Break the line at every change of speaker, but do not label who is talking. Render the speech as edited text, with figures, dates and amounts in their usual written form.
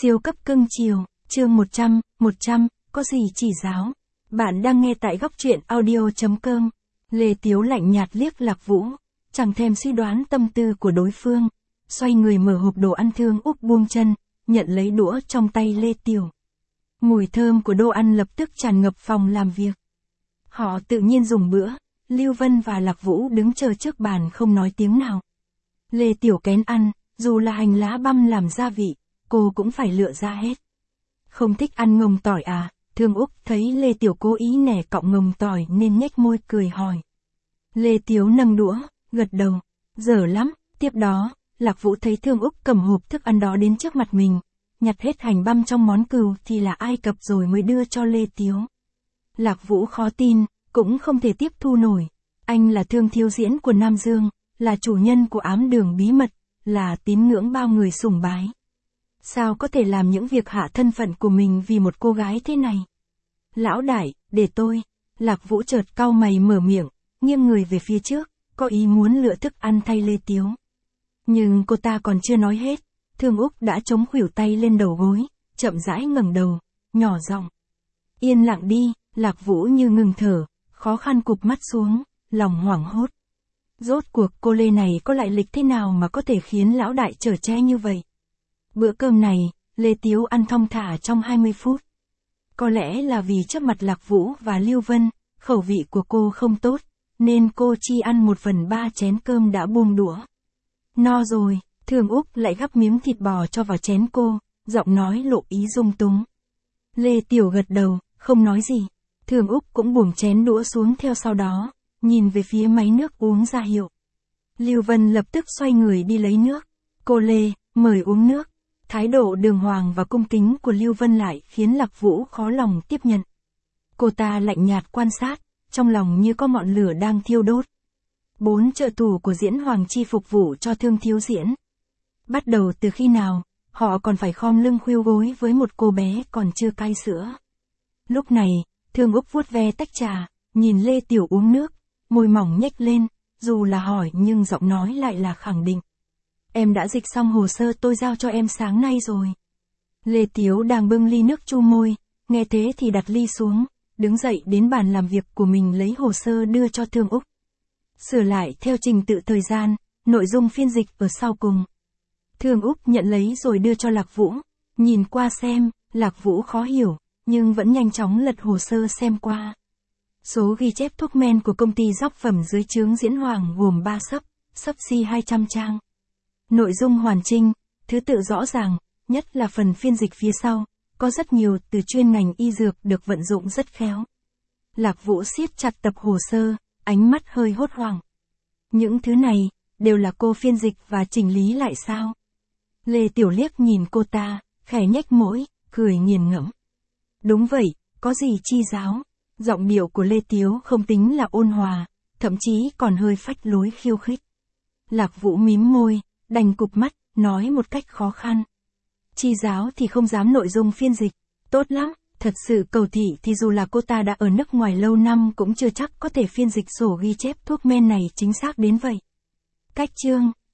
Siêu cấp cưng chiều, chương 100, có gì chỉ giáo. Bạn đang nghe tại góc truyện audio.com. Lê Tiếu lạnh nhạt liếc Lạc Vũ, chẳng thèm suy đoán tâm tư của đối phương. Xoay người mở hộp đồ ăn Thương Úc buông chân, nhận lấy đũa trong tay Lê Tiểu. Mùi thơm của đồ ăn lập tức tràn ngập phòng làm việc. Họ tự nhiên dùng bữa, Lưu Vân và Lạc Vũ đứng chờ trước bàn không nói tiếng nào. Lê Tiểu kén ăn, dù là hành lá băm làm gia vị, cô cũng phải lựa ra hết. Không thích ăn ngồng tỏi à? Thương Úc thấy Lê Tiểu cố ý nẻ cọng ngồng tỏi nên nhếch môi cười hỏi. Lê Tiếu nâng đũa, gật đầu, dở lắm. Tiếp đó, Lạc Vũ thấy Thương Úc cầm hộp thức ăn đó đến trước mặt mình, nhặt hết hành băm trong món cừu thì là Ai Cập rồi mới đưa cho Lê Tiếu. Lạc Vũ khó tin, cũng không thể tiếp thu nổi. Anh là Thương Thiếu Diễn của Nam Dương, là chủ nhân của ám đường bí mật, là tín ngưỡng bao người sùng bái. Sao có thể làm những việc hạ thân phận của mình vì một cô gái thế này? Lão đại, để tôi. Lạc Vũ chợt cau mày mở miệng, nghiêng người về phía trước, có ý muốn lựa thức ăn thay Lê Tiếu. Nhưng cô ta còn chưa nói hết, Thương Úc đã chống khuỷu tay lên đầu gối, chậm rãi ngẩng đầu, nhỏ giọng. Yên lặng đi. Lạc Vũ như ngừng thở, khó khăn cụp mắt xuống, lòng hoảng hốt. Rốt cuộc cô Lê này có lại lịch thế nào mà có thể khiến lão đại chở che như vậy? Bữa cơm này, Lê Tiếu ăn thong thả trong 20 phút. Có lẽ là vì trước mặt Lạc Vũ và Lưu Vân, khẩu vị của cô không tốt, nên cô chỉ ăn 1/3 chén cơm đã buông đũa. No rồi, Thương Úc lại gắp miếng thịt bò cho vào chén cô, giọng nói lộ ý dung túng. Lê Tiểu gật đầu, không nói gì. Thương Úc cũng buông chén đũa xuống theo sau đó, nhìn về phía máy nước uống ra hiệu. Lưu Vân lập tức xoay người đi lấy nước. Cô Lê, mời uống nước. Thái độ đường hoàng và cung kính của Lưu Vân lại khiến Lạc Vũ khó lòng tiếp nhận. Cô ta lạnh nhạt quan sát, trong lòng như có ngọn lửa đang thiêu đốt. 4 trợ thủ của Diễn Hoàng Chi phục vụ cho Thương Thiếu Diễn. Bắt đầu từ khi nào, họ còn phải khom lưng khuỵu gối với một cô bé còn chưa cai sữa. Lúc này, Thương Úc vuốt ve tách trà, nhìn Lê Tiểu uống nước, môi mỏng nhếch lên, dù là hỏi nhưng giọng nói lại là khẳng định. Em đã dịch xong hồ sơ tôi giao cho em sáng nay rồi. Lê Tiếu đang bưng ly nước chu môi, nghe thế thì đặt ly xuống, đứng dậy đến bàn làm việc của mình lấy hồ sơ đưa cho Thương Úc. Sửa lại theo trình tự thời gian, nội dung phiên dịch ở sau cùng. Thương Úc nhận lấy rồi đưa cho Lạc Vũ, nhìn qua xem, Lạc Vũ khó hiểu, nhưng vẫn nhanh chóng lật hồ sơ xem qua. Số ghi chép thuốc men của công ty dóc phẩm dưới trướng Diễn Hoàng gồm 3 xấp xi 200 trang. Nội dung hoàn chỉnh, thứ tự rõ ràng, nhất là phần phiên dịch phía sau, có rất nhiều từ chuyên ngành y dược được vận dụng rất khéo. Lạc Vũ siết chặt tập hồ sơ, ánh mắt hơi hốt hoảng. Những thứ này, đều là cô phiên dịch và chỉnh lý lại sao? Lê Tiểu liếc nhìn cô ta, khẽ nhếch môi, cười nghiền ngẫm. Đúng vậy, có gì chi giáo? Giọng điệu của Lê Tiếu không tính là ôn hòa, thậm chí còn hơi phách lối khiêu khích. Lạc Vũ mím môi, đành cụp mắt, nói một cách khó khăn. Chi giáo thì không dám nội dung phiên dịch, tốt lắm, thật sự cầu thị thì dù là cô ta đã ở nước ngoài lâu năm cũng chưa chắc có thể phiên dịch sổ ghi chép thuốc men này chính xác đến vậy. Cách chương